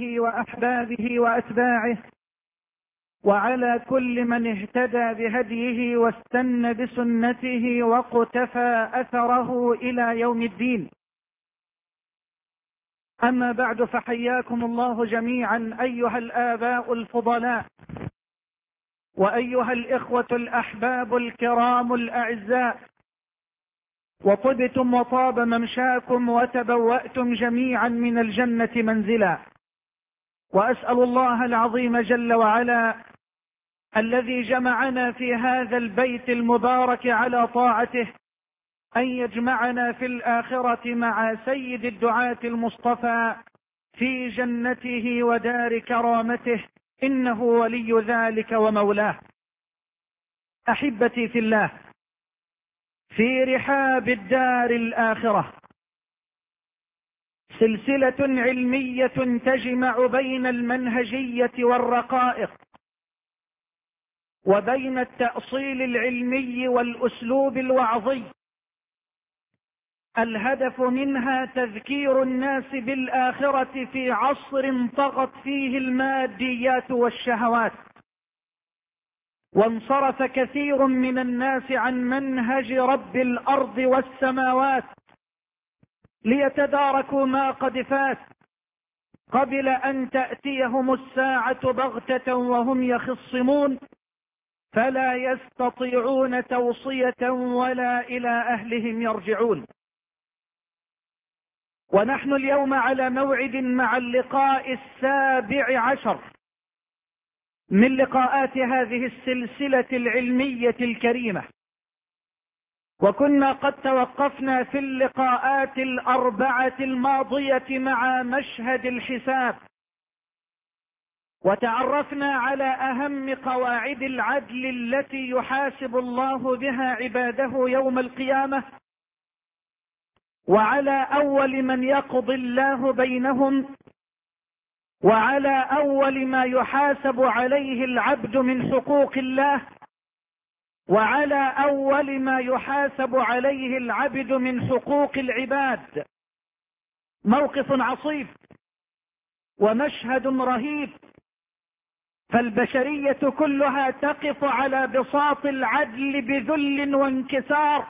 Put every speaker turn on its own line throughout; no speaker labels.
آله وأحبابه وأتباعه وعلى كل من اهتدى بهديه واستنى بسنته وقتفى أثره إلى يوم الدين. أما بعد، فحياكم الله جميعا أيها الآباء الفضلاء وأيها الإخوة الأحباب الكرام الأعزاء، وطبتم وطاب ممشاكم وتبوأتم جميعا من الجنة منزلا. وأسأل الله العظيم جل وعلا الذي جمعنا في هذا البيت المبارك على طاعته أن يجمعنا في الآخرة مع سيد الدعاة المصطفى في جنته ودار كرامته، إنه ولي ذلك ومولاه. أحبتي في الله، في رحاب الدار الآخرة سلسلة علمية تجمع بين المنهجية والرقائق وبين التأصيل العلمي والأسلوب الوعظي. الهدف منها تذكير الناس بالآخرة في عصر طغت فيه الماديات والشهوات، وانصرف كثير من الناس عن منهج رب الأرض والسماوات ليتداركوا ما قد فات قبل أن تأتيهم الساعة بغتة وهم يخصمون، فلا يستطيعون توصية ولا إلى أهلهم يرجعون. ونحن اليوم على موعد مع اللقاء 17 من لقاءات هذه السلسلة العلمية الكريمة، وكنا قد توقفنا في اللقاءات 4 الماضية مع مشهد الحساب، وتعرفنا على أهم قواعد العدل التي يحاسب الله بها عباده يوم القيامة، وعلى أول من يقضي الله بينهم، وعلى أول ما يحاسب عليه العبد من حقوق الله، وعلى أول ما يحاسب عليه العبد من حقوق العباد. موقف عصيب ومشهد رهيب، فالبشرية كلها تقف على بساط العدل بذل وانكسار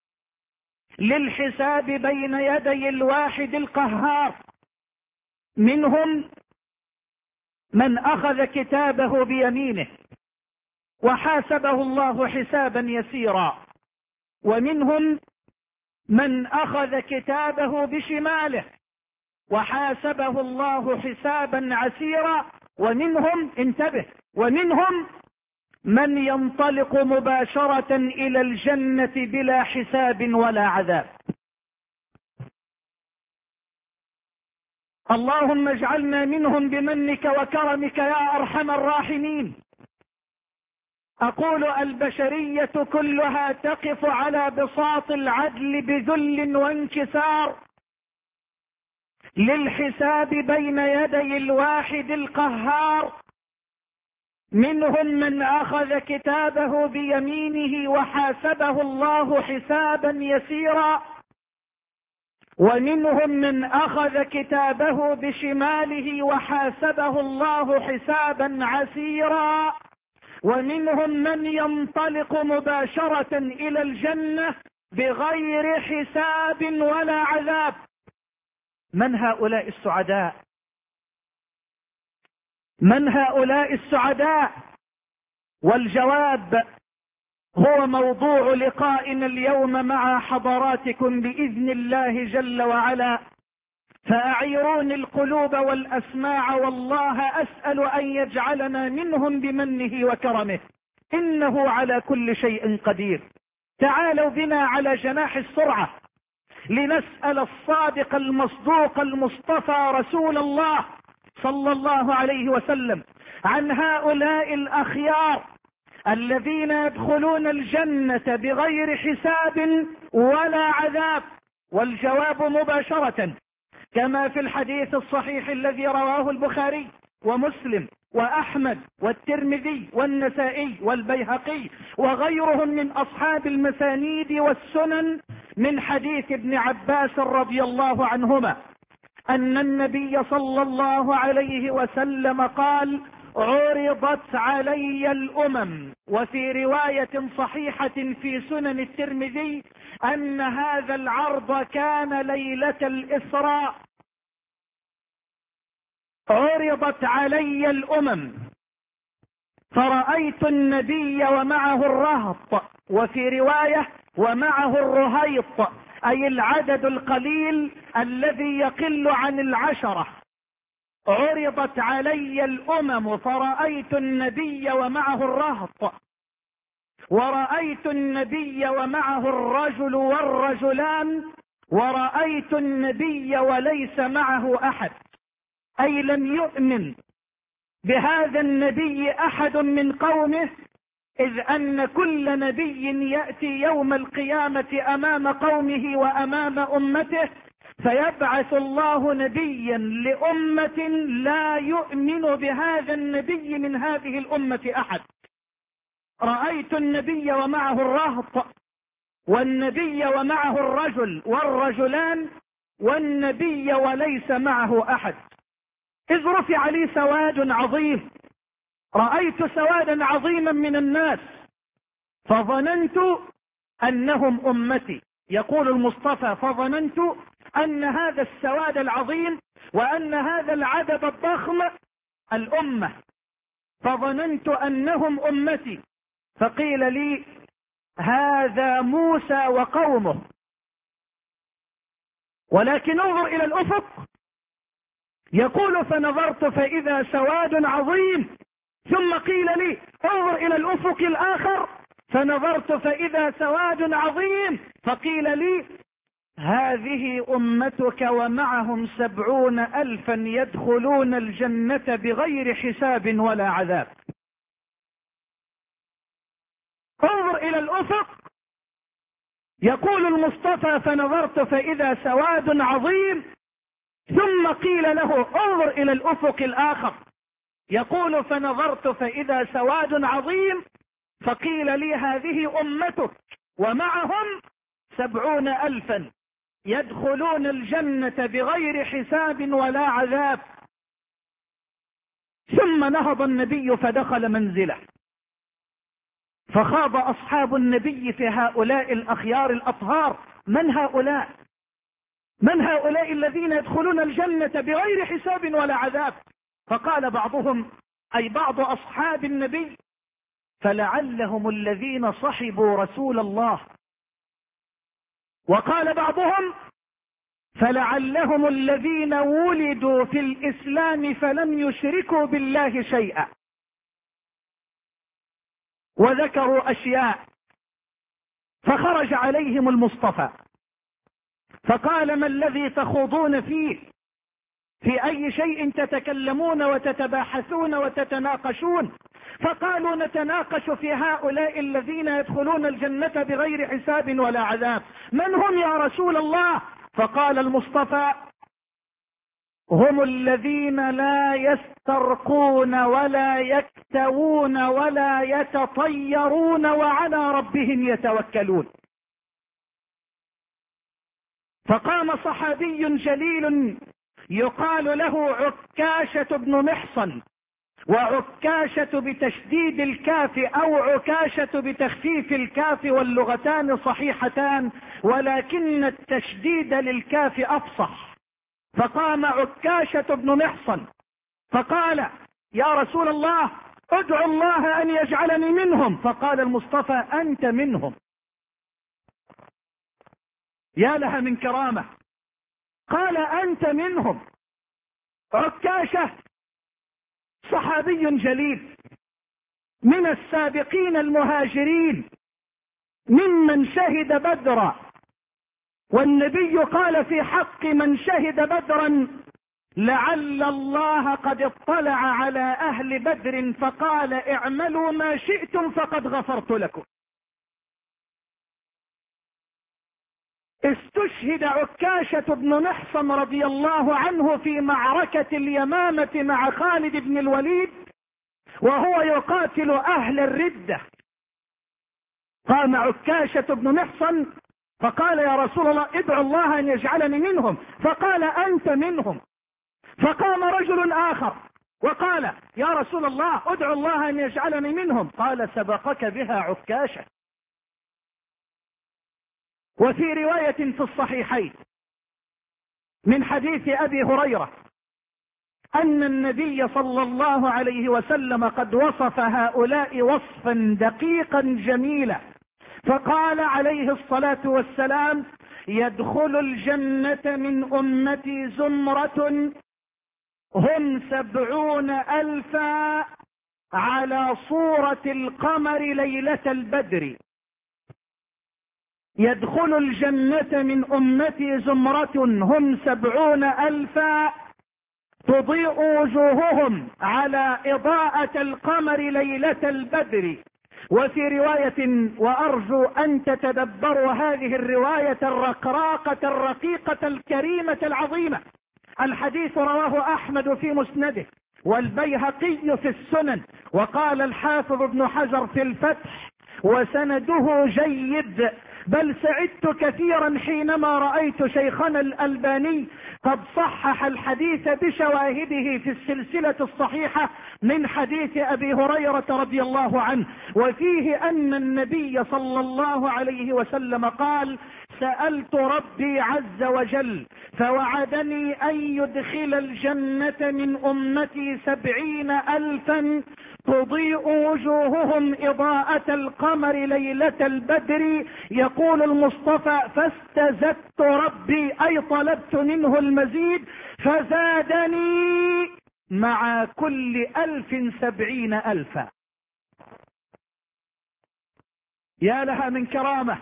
للحساب بين يدي الواحد القهار. منهم من أخذ كتابه بيمينه وحاسبه الله حسابا يسيرا، ومنهم من أخذ كتابه بشماله وحاسبه الله حسابا عسيرا، ومنهم، انتبه، ومنهم من ينطلق مباشرة إلى الجنة بلا حساب ولا عذاب. اللهم اجعلنا منهم بمنك وكرمك يا أرحم الراحمين. أقول البشرية كلها تقف على بساط العدل بذل وانكسار للحساب بين يدي الواحد القهار. منهم من أخذ كتابه بيمينه وحاسبه الله حسابا يسيرا، ومنهم من أخذ كتابه بشماله وحاسبه الله حسابا عسيرا، ومنهم من ينطلق مباشرة إلى الجنة بغير حساب ولا عذاب. من هؤلاء السعداء؟ من هؤلاء السعداء؟ والجواب هو موضوع لقائنا اليوم مع حضراتكم بإذن الله جل وعلا. فأعيروني القلوب والأسماع، والله أسأل أن يجعلنا منهم بمنه وكرمه، إنه على كل شيء قدير. تعالوا بنا على جناح السرعة لنسأل الصادق المصدوق المصطفى رسول الله صلى الله عليه وسلم عن هؤلاء الأخيار الذين يدخلون الجنة بغير حساب ولا عذاب. والجواب مباشرة كما في الحديث الصحيح الذي رواه البخاري ومسلم وأحمد والترمذي والنسائي والبيهقي وغيرهم من أصحاب المسانيد والسنن من حديث ابن عباس رضي الله عنهما أن النبي صلى الله عليه وسلم قال: عرضت علي الأمم. وفي رواية صحيحة في سنن الترمذي أن هذا العرض كان ليلة الإسراء. عرضت علي الأمم فرأيت النبي ومعه الرهط، وفي رواية ومعه الرهيط، أي العدد القليل الذي يقل عن 10. عرضت علي الأمم فرأيت النبي ومعه الرهط، ورأيت النبي ومعه الرجل والرجلان، ورأيت النبي وليس معه أحد، أي لم يؤمن بهذا النبي أحد من قومه، إذ أن كل نبي يأتي يوم القيامة أمام قومه وأمام أمته، فيبعث الله نبيا لأمة لا يؤمن بهذا النبي من هذه الأمة أحد. رأيت النبي ومعه الرهط، والنبي ومعه الرجل والرجلان، والنبي وليس معه أحد، إذ رفع لي سواد عظيم. رأيت سوادا عظيما من الناس فظننت أنهم أمتي. يقول المصطفى: فظننت أن هذا السواد العظيم وأن هذا العدد الضخم الأمة، فظننت أنهم أمتي. فقيل لي: هذا موسى وقومه. ولكن انظر إلى الأفق. يقول: فنظرت فإذا سواد عظيم. ثم قيل لي: انظر إلى الأفق الآخر. فنظرت فإذا سواد عظيم. فقيل لي: هذه أمتك ومعهم 70,000 يدخلون الجنة بغير حساب ولا عذاب. انظر إلى الأفق. يقول المصطفى: فنظرت فإذا سواد عظيم. ثم قيل له: انظر إلى الأفق الآخر. يقول: فنظرت فإذا سواد عظيم. فقيل لي: هذه أمتك ومعهم 70,000 يدخلون الجنة بغير حساب ولا عذاب. ثم نهض النبي فدخل منزله، فخاض أصحاب النبي في هؤلاء الأخيار الأطهار. من هؤلاء؟ من هؤلاء الذين يدخلون الجنة بغير حساب ولا عذاب؟ فقال بعضهم، أي بعض أصحاب النبي: فلعلهم الذين صحبوا رسول الله. وقال بعضهم: فلعلهم الذين ولدوا في الإسلام فلم يشركوا بالله شيئا. وذكروا أشياء. فخرج عليهم المصطفى فقال: ما الذي تخوضون فيه؟ في أي شيء تتكلمون وتتباحثون وتتناقشون؟ فقالوا: نتناقش في هؤلاء الذين يدخلون الجنة بغير حساب ولا عذاب. من هم يا رسول الله؟ فقال المصطفى: هم الذين لا يسترقون ولا يكتوون ولا يتطيرون وعلى ربهم يتوكلون. فقام صحابي جليل يقال له عكاشة بن محصن، وعكاشة بتشديد الكاف أو عكاشة بتخفيف الكاف، واللغتان صحيحتان، ولكن التشديد للكاف أفصح. فقام عكاشة بن محصن فقال: يا رسول الله، ادعو الله أن يجعلني منهم. فقال المصطفى: أنت منهم. يا لها من كرامة. قال: أنت منهم. عكاشة صحابي جليل من السابقين المهاجرين ممن شهد بدرا، والنبي قال في حق من شهد بدرا: لعل الله قد اطلع على أهل بدر فقال: اعملوا ما شئتم فقد غفرت لكم. استشهد عكاشة بن محصن رضي الله عنه في معركة اليمامة مع خالد بن الوليد وهو يقاتل أهل الردة. قام عكاشة بن محصن فقال يا رسول الله ادعو الله أن يجعلني منهم، فقال أنت منهم. فقام رجل آخر وقال يا رسول الله ادعو الله أن يجعلني منهم، قال سبقك بها عكاشة. وفي رواية في الصحيحين من حديث أبي هريرة أن النبي صلى الله عليه وسلم قد وصف هؤلاء وصفا دقيقا جميلا، فقال عليه الصلاة والسلام يدخل الجنة من أمتي زمرة هم 70,000 على صورة القمر ليلة البدر. يدخل الجنة من أمتي زمرة هم 70,000 تضيء وجوههم على إضاءة القمر ليلة البدر. وفي رواية وأرجو أن تتدبروا هذه الرواية الرقراقة الرقيقة الكريمة العظيمة. الحديث رواه أحمد في مسنده والبيهقي في السنن، وقال الحافظ ابن حجر في الفتح وسنده جيد، بل سعدت كثيرا حينما رأيت شيخنا الألباني قد صحح الحديث بشواهده في السلسلة الصحيحة من حديث أبي هريرة رضي الله عنه، وفيه أن النبي صلى الله عليه وسلم قال سألت ربي عز وجل فوعدني أن يدخل الجنة من أمتي 70,000 تضيء وجوههم إضاءة القمر ليلة البدر. يقول المصطفى فاستزدت ربي أي طلبت منه المزيد فزادني مع كل 1000 70,000. يا لها من كرامة.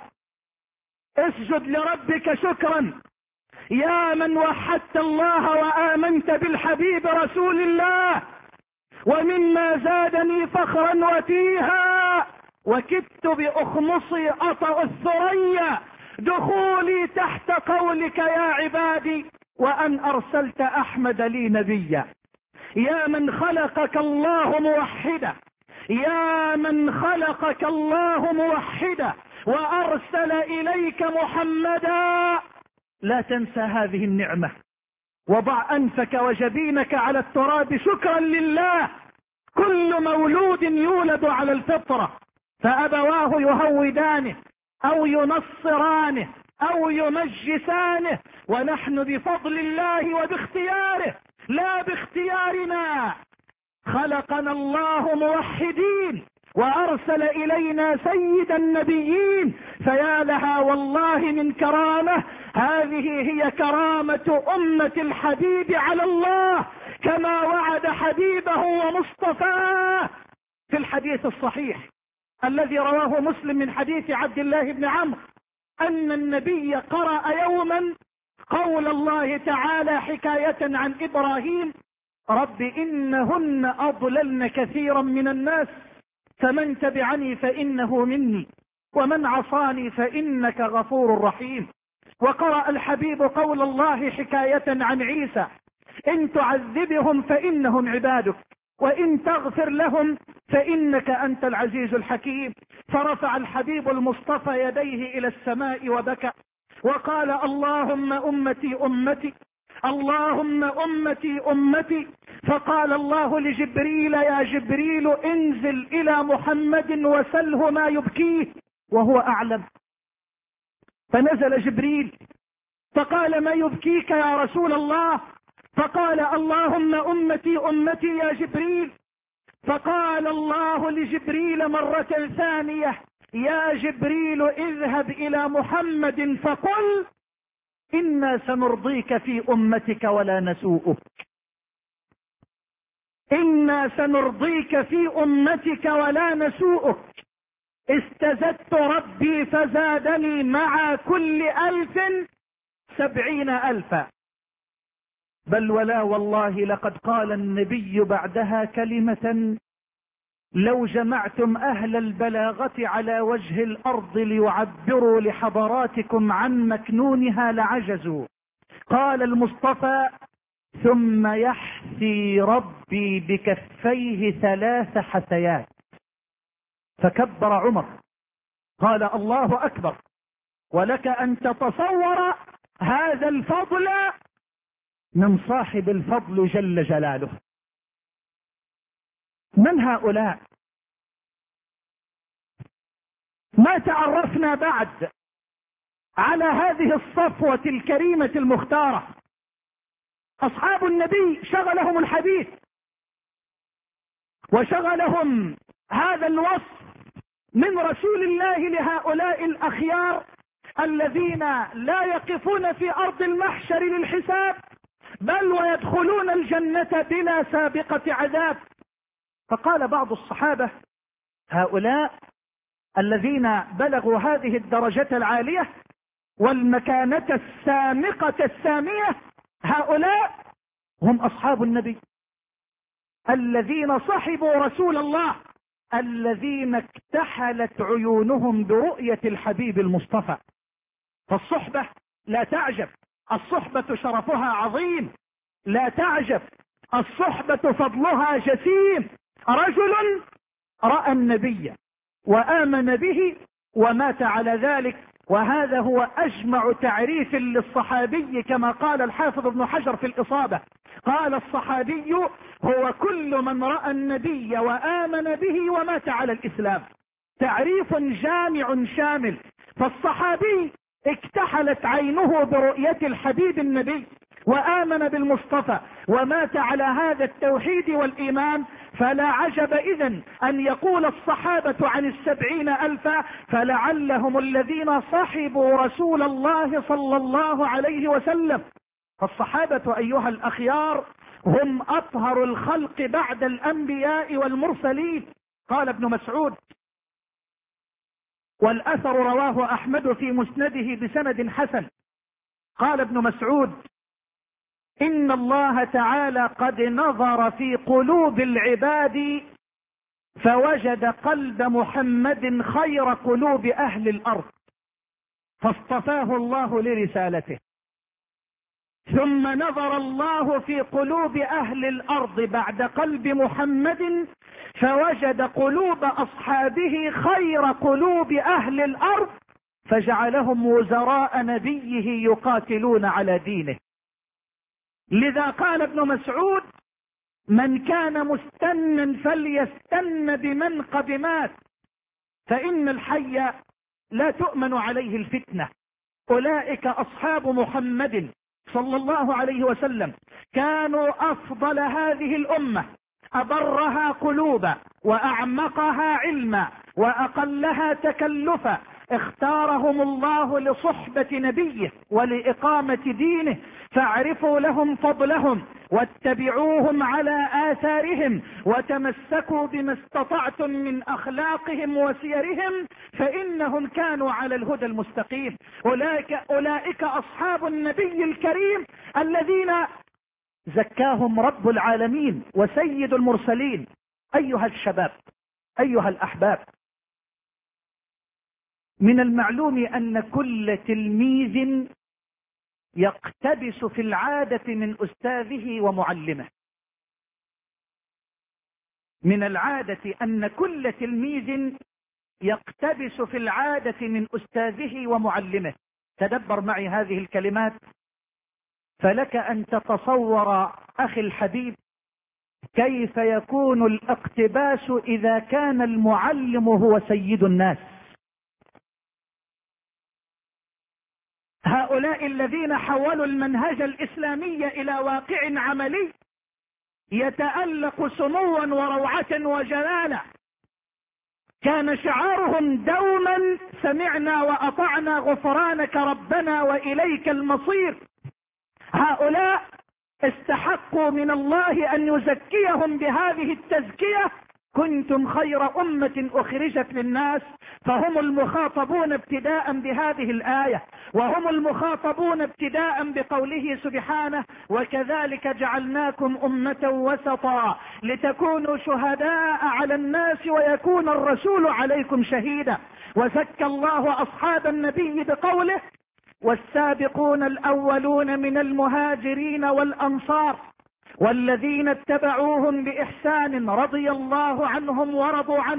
اسجد لربك شكرا يا من وحدت الله وآمنت بالحبيب رسول الله. ومما زادني فخرا وتيها وكدت بأخمصي أطأ الثريا دخولي تحت قولك يا عبادي وأن أرسلت أحمد لي نبيا. يا من خلقك الله موحدا، يا من خلقك الله موحدا وأرسل إليك محمدا، لا تنسى هذه النعمة. وضع أنفك وجبينك على التراب شكرا لله. كل مولود يولد على الفطرة فأبواه يهودانه أو ينصرانه أو يمجسانه، ونحن بفضل الله وباختياره لا باختيارنا خلقنا الله موحدين وأرسل إلينا سيد النبيين. فيا لها والله من كرامة. هذه هي كرامة أمة الحبيب على الله كما وعد حبيبه ومصطفاه في الحديث الصحيح الذي رواه مسلم من حديث عبد الله بن عمرو أن النبي قرأ يوما قول الله تعالى حكاية عن إبراهيم رب إنهن أضللن كثيرا من الناس فمن تبعني فإنه مني ومن عصاني فإنك غفور رحيم. وقرأ الحبيب قول الله حكاية عن عيسى إن تعذبهم فإنهم عبادك وإن تغفر لهم فإنك أنت العزيز الحكيم. فرفع الحبيب المصطفى يديه إلى السماء وبكى وقال اللهم أمتي أمتي اللهم أمتي أمتي. فقال الله لجبريل يا جبريل انزل إلى محمد وسله ما يبكيه وهو أعلم. فنزل جبريل فقال ما يبكيك يا رسول الله؟ فقال اللهم أمتي أمتي يا جبريل. فقال الله لجبريل مرة ثانية يا جبريل اذهب إلى محمد فقل إنا سنرضيك في أمتك ولا نسوءك. إنا سنرضيك في أمتك ولا نسوءك. استزدت ربي فزادني مع كل 1000 70,000. بل ولا والله لقد قال النبي بعدها كلمة لو جمعتم أهل البلاغة على وجه الأرض ليعبروا لحضراتكم عن مكنونها لعجزوا. قال المصطفى ثم يحثي ربي بكفيه 3 حثيات. فكبر عمر قال الله أكبر ولك أن تتصور هذا الفضل من صاحب الفضل جل جلاله. من هؤلاء؟ ما تعرفنا بعد على هذه الصفوة الكريمة المختارة. أصحاب النبي شغلهم الحديث وشغلهم هذا الوصف من رسول الله لهؤلاء الأخيار الذين لا يقفون في أرض المحشر للحساب، بل ويدخلون الجنة بلا سابقة عذاب. فقال بعض الصحابة: هؤلاء الذين بلغوا هذه الدرجة العالية والمكانة السامقة السامية، هؤلاء هم أصحاب النبي الذين صحبوا رسول الله، الذين اكتحلت عيونهم برؤية الحبيب المصطفى. فالصحبة لا تعجب، الصحبة شرفها عظيم، لا تعجب، الصحبة فضلها جسيم. رجل رأى النبي وآمن به ومات على ذلك، وهذا هو أجمع تعريف للصحابي كما قال الحافظ ابن حجر في الإصابة. قال: الصحابي هو كل من رأى النبي وآمن به ومات على الإسلام. تعريف جامع شامل. فالصحابي اكتحلت عينه برؤية الحبيب النبي وآمن بالمصطفى ومات على هذا التوحيد والإيمان، فلا عجب إذن أن يقول الصحابة عن 70,000 فلعلهم الذين صحبوا رسول الله صلى الله عليه وسلم. فالصحابة أيها الأخيار هم أطهر الخلق بعد الأنبياء والمرسلين. قال ابن مسعود، والأثر رواه أحمد في مسنده بسند حسن، قال ابن مسعود: إن الله تعالى قد نظر في قلوب العباد فوجد قلب محمد خير قلوب أهل الأرض فاصطفاه الله لرسالته، ثم نظر الله في قلوب أهل الأرض بعد قلب محمد فوجد قلوب أصحابه خير قلوب أهل الأرض فجعلهم وزراء نبيه يقاتلون على دينه. لذا قال ابن مسعود: من كان مستنا فليستن بمن قد مات، فإن الحي لا تؤمن عليه الفتنة. أولئك أصحاب محمد صلى الله عليه وسلم، كانوا أفضل هذه الأمة، أبرها قلوبا وأعمقها علما وأقلها تكلفا. اختارهم الله لصحبة نبيه ولإقامة دينه، فاعرفوا لهم فضلهم واتبعوهم على آثارهم وتمسكوا بما استطعتم من أخلاقهم وسيرهم، فإنهم كانوا على الهدى المستقيم. أولئك أصحاب النبي الكريم الذين زكاهم رب العالمين وسيد المرسلين. أيها الشباب، أيها الأحباب، من المعلوم أن كل تلميذ يقتبس في العادة من أستاذه ومعلمه. من العادة أن كل تلميذ يقتبس في العادة من أستاذه ومعلمه. تدبر معي هذه الكلمات، فلك أن تتصور أخي الحبيب كيف يكون الاقتباس إذا كان المعلم هو سيد الناس. هؤلاء الذين حولوا المنهج الإسلامي إلى واقع عملي يتألق سموا وروعة وجلالة، كان شعارهم دوما: سمعنا وأطعنا غفرانك ربنا وإليك المصير. هؤلاء استحقوا من الله أن يزكيهم بهذه التزكية: كنتم خير أمة أخرجت للناس. فهم المخاطبون ابتداء بهذه الآية، وهم المخاطبون ابتداء بقوله سبحانه: وكذلك جعلناكم أمة وسطا لتكونوا شهداء على الناس ويكون الرسول عليكم شهيدا. وزكى الله أصحاب النبي بقوله: والسابقون الأولون من المهاجرين والأنصار والذين اتبعوهم بإحسان رضي الله عنهم ورضوا عنه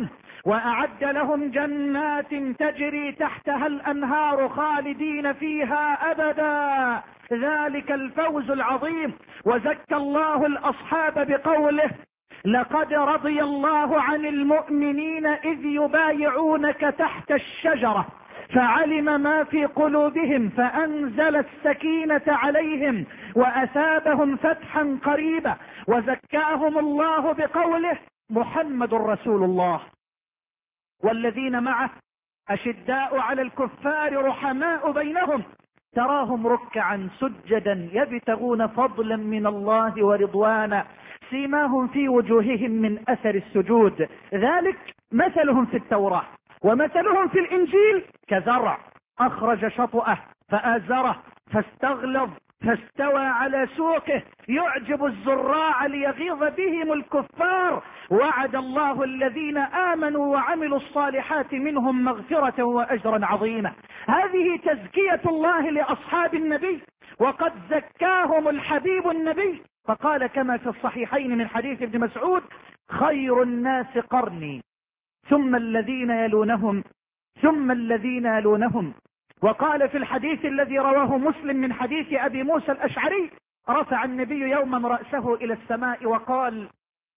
وأعد لهم جنات تجري تحتها الأنهار خالدين فيها أبدا، ذلك الفوز العظيم. وزكى الله الأصحاب بقوله: لقد رضي الله عن المؤمنين إذ يبايعونك تحت الشجرة فعلم ما في قلوبهم فأنزل السكينة عليهم وأثابهم فتحا قريبا. وزكاهم الله بقوله: محمد رسول الله والذين معه أشداء على الكفار رحماء بينهم تراهم ركعا سجدا يبتغون فضلا من الله ورضوانا سيماهم في وجوههم من أثر السجود ذلك مثلهم في التوراة ومثلهم في الإنجيل كزرع أخرج شطأه فآزره فاستغلظ فاستوى على سوقه يعجب الزراع ليغيظ بهم الكفار. وعد الله الذين آمنوا وعملوا الصالحات منهم مغفرة وأجرا عظيما. هذه تزكية الله لأصحاب النبي، وقد زكاهم الحبيب النبي، فقال كما في الصحيحين من حديث ابن مسعود: خير الناس قرني ثم الذين يلونهم ثم الذين يلونهم. وقال في الحديث الذي رواه مسلم من حديث أبي موسى الأشعري: رفع النبي يوما رأسه إلى السماء وقال: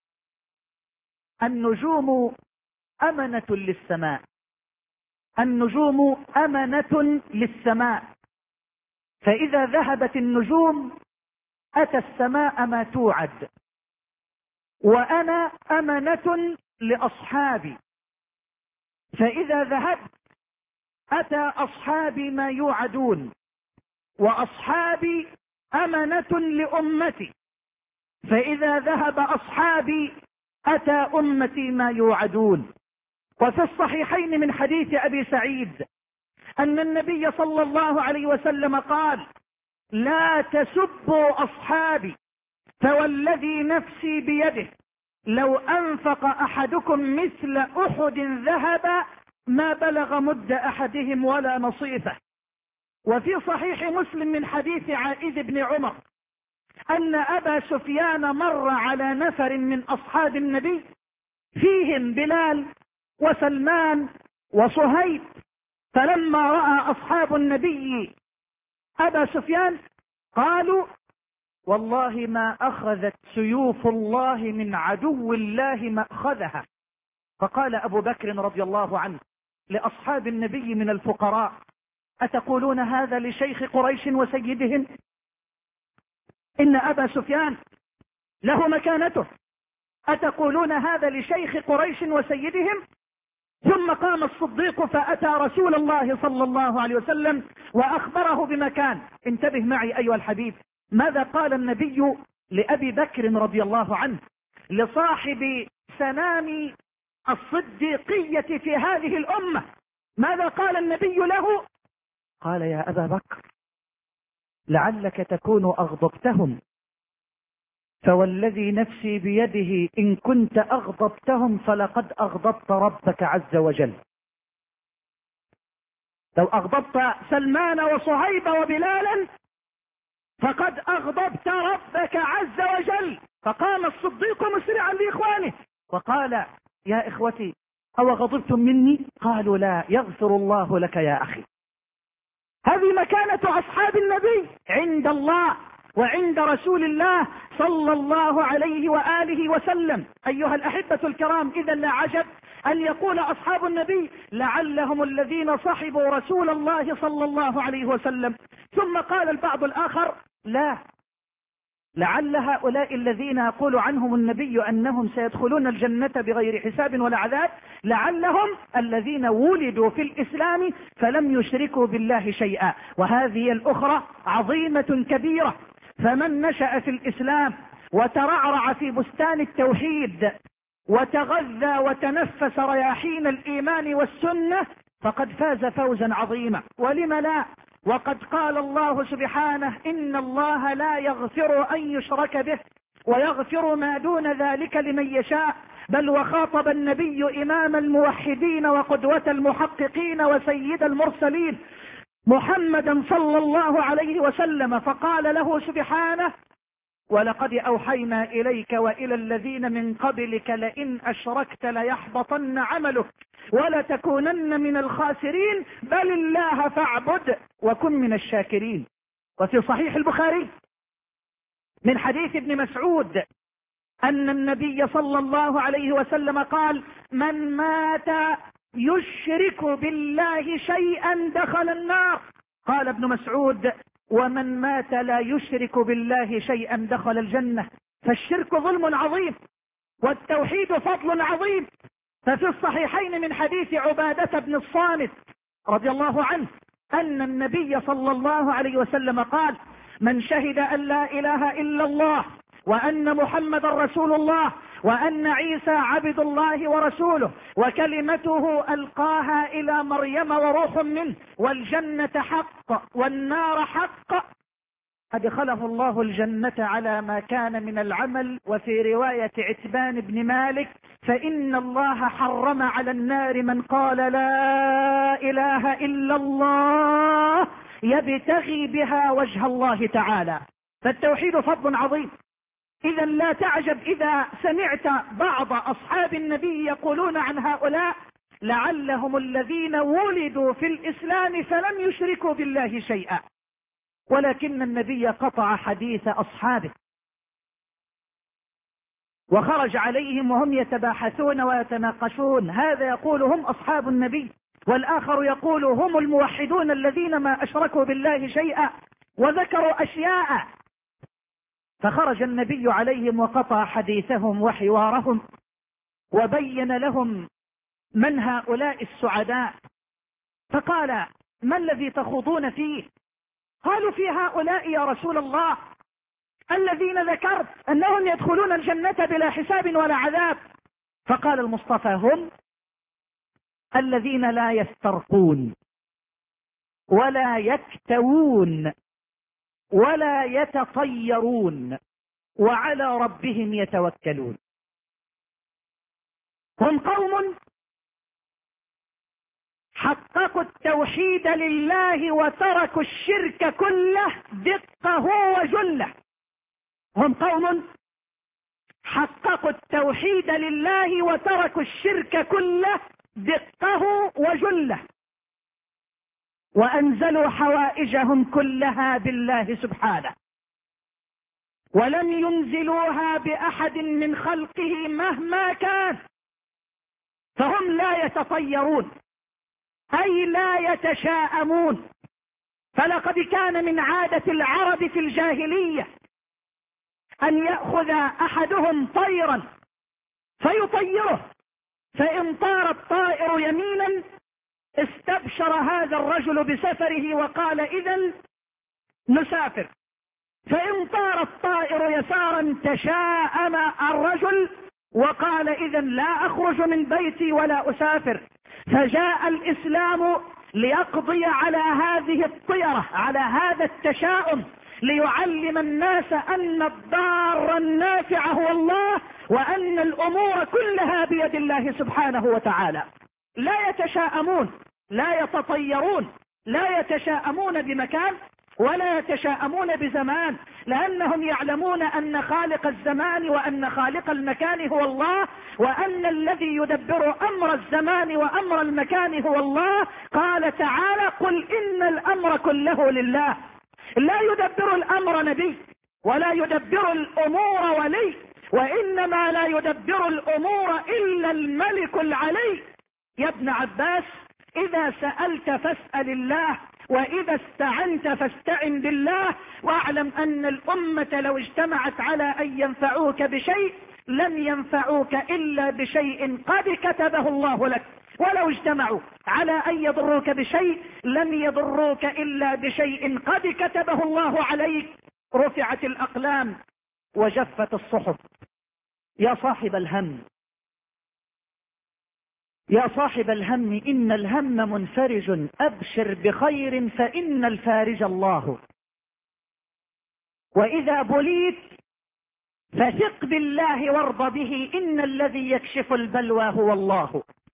النجوم أمنة للسماء، النجوم أمنة للسماء، فإذا ذهبت النجوم أتى السماء ما توعد، وأنا أمنة لأصحابي، فإذا ذهبت أتى أصحابي ما يوعدون، وأصحابي أمنة لأمتي، فإذا ذهب أصحابي أتى أمتي ما يوعدون. وفي الصحيحين من حديث أبي سعيد أن النبي صلى الله عليه وسلم قال: لا تسبوا أصحابي فوالذي نفسي بيده لو أنفق أحدكم مثل أحد ذهب ما بلغ مد أحدهم ولا نصيفه. وفي صحيح مسلم من حديث عائذ بن عمر أن أبا سفيان مر على نفر من أصحاب النبي فيهم بلال وسلمان وصهيب، فلما رأى أصحاب النبي أبا سفيان قالوا: والله ما أخذت سيوف الله من عدو الله مأخذها. فقال أبو بكر رضي الله عنه لأصحاب النبي من الفقراء: أتقولون هذا لشيخ قريش وسيدهم؟ إن أبا سفيان له مكانته، أتقولون هذا لشيخ قريش وسيدهم؟ ثم قام الصديق فأتى رسول الله صلى الله عليه وسلم وأخبره بمكان. انتبه معي أيها الحبيب، ماذا قال النبي لأبي بكر رضي الله عنه لصاحب سنام الصديقية في هذه الأمة؟ ماذا قال النبي له؟ قال: يا أبا بكر لعلك تكون أغضبتهم، فوالذي نفسي بيده إن كنت أغضبتهم فلقد أغضبت ربك عز وجل. لو أغضبت سلمان وصهيب وبلالا فقد أغضبت ربك عز وجل. فقام الصديق مسرعا لإخوانه وقال: يا إخوتي أو غضبتم مني؟ قالوا: لا، يغفر الله لك يا أخي. هذه مكانة أصحاب النبي عند الله وعند رسول الله صلى الله عليه وآله وسلم. أيها الأحبة الكرام، إذا لا عجب أن يقول أصحاب النبي: لعلهم الذين صحبوا رسول الله صلى الله عليه وسلم. ثم قال البعض الآخر: لا، لعل هؤلاء الذين يقول عنهم النبي أنهم سيدخلون الجنة بغير حساب ولا عذاب لعلهم الذين ولدوا في الإسلام فلم يشركوا بالله شيئا. وهذه الأخرى عظيمة كبيرة. فمن نشأ في الإسلام وترعرع في بستان التوحيد وتغذى وتنفس رياحين الإيمان والسنة فقد فاز فوزا عظيما. ولم لا؟ وقد قال الله سبحانه: إن الله لا يغفر أن يشرك به ويغفر ما دون ذلك لمن يشاء. بل وخاطب النبي إمام الموحدين وقدوة المحققين وسيد المرسلين محمدا صلى الله عليه وسلم فقال له سبحانه: ولقد أوحينا إليك وإلى الذين من قبلك لئن أشركت ليحبطن عملك ولتكونن من الخاسرين بل الله فاعبد وكن من الشاكرين. وفي صحيح البخاري من حديث ابن مسعود أن النبي صلى الله عليه وسلم قال: من مات يشرك بالله شيئا دخل النار. قال ابن مسعود: ومن مات لا يشرك بالله شيئا دخل الجنة. فالشرك ظلم عظيم والتوحيد فضل عظيم. ففي الصحيحين من حديث عبادة بن الصامت رضي الله عنه أن النبي صلى الله عليه وسلم قال: من شهد أن لا إله إلا الله وأن محمد رسول الله وأن عيسى عبد الله ورسوله وكلمته ألقاها إلى مريم وروح منه والجنة حق والنار حق أدخله الله الجنة على ما كان من العمل. وفي رواية عتبان بن مالك: فإن الله حرم على النار من قال لا إله إلا الله يبتغي بها وجه الله تعالى. فالتوحيد فضل عظيم. إذا لا تعجب إذا سمعت بعض أصحاب النبي يقولون عن هؤلاء: لعلهم الذين ولدوا في الإسلام فلم يشركوا بالله شيئا. ولكن النبي قطع حديث أصحابه وخرج عليهم وهم يتباحثون ويتناقشون، هذا يقول هم أصحاب النبي، والآخر يقول هم الموحدون الذين ما أشركوا بالله شيئا، وذكروا أشياء. فخرج النبي عليهم وقطع حديثهم وحوارهم وبين لهم من هؤلاء السعداء. فقال: ما الذي تخوضون فيه؟ قالوا: في هؤلاء يا رسول الله الذين ذكرت أنهم يدخلون الجنة بلا حساب ولا عذاب. فقال المصطفى: هم الذين لا يسترقون ولا يكتوون ولا يتطيرون وعلى ربهم يتوكلون. هم قوم حققوا التوحيد لله وتركوا الشرك كله دقه وجله. هم قوم حققوا التوحيد لله وتركوا الشرك كله دقه وجله، وأنزلوا حوائجهم كلها بالله سبحانه، ولم ينزلوها بأحد من خلقه مهما كان. فهم لا يتطيرون أي لا يتشاءمون. فلقد كان من عادة العرب في الجاهلية أن يأخذ أحدهم طيرا فيطيره، فإن طار الطائر يمينا استبشر هذا الرجل بسفره وقال: إذن نسافر. فإن طار الطائر يسارا تشاءم الرجل وقال: إذن لا أخرج من بيتي ولا أسافر. فجاء الإسلام ليقضي على هذه الطيرة، على هذا التشاؤم، ليعلم الناس أن الضار النافع هو الله، وأن الأمور كلها بيد الله سبحانه وتعالى. لا يتشاءمون، لا يتطيرون، لا يتشاءمون بمكان ولا يتشاءمون بزمان، لأنهم يعلمون أن خالق الزمان وأن خالق المكان هو الله، وأن الذي يدبر أمر الزمان وأمر المكان هو الله. قال تعالى: قل إن الأمر كله لله. لا يدبر الأمر نبي ولا يدبر الأمور ولي، وإنما لا يدبر الأمور إلا الملك العلي. يا ابن عباس: إذا سألت فاسأل الله، وإذا استعنت فاستعن بالله، واعلم أن الأمة لو اجتمعت على أن ينفعوك بشيء لم ينفعوك إلا بشيء قد كتبه الله لك، ولو اجتمعوا على أن يضروك بشيء لم يضروك إلا بشيء قد كتبه الله عليك. رفعت الأقلام وجفت الصحف. يا صاحب الهم، يا صاحب الهم، إن الهم منفرج، أبشر بخير فإن الفارج الله. وإذا بليت فثق بالله وارض به، إن الذي يكشف البلوى هو الله.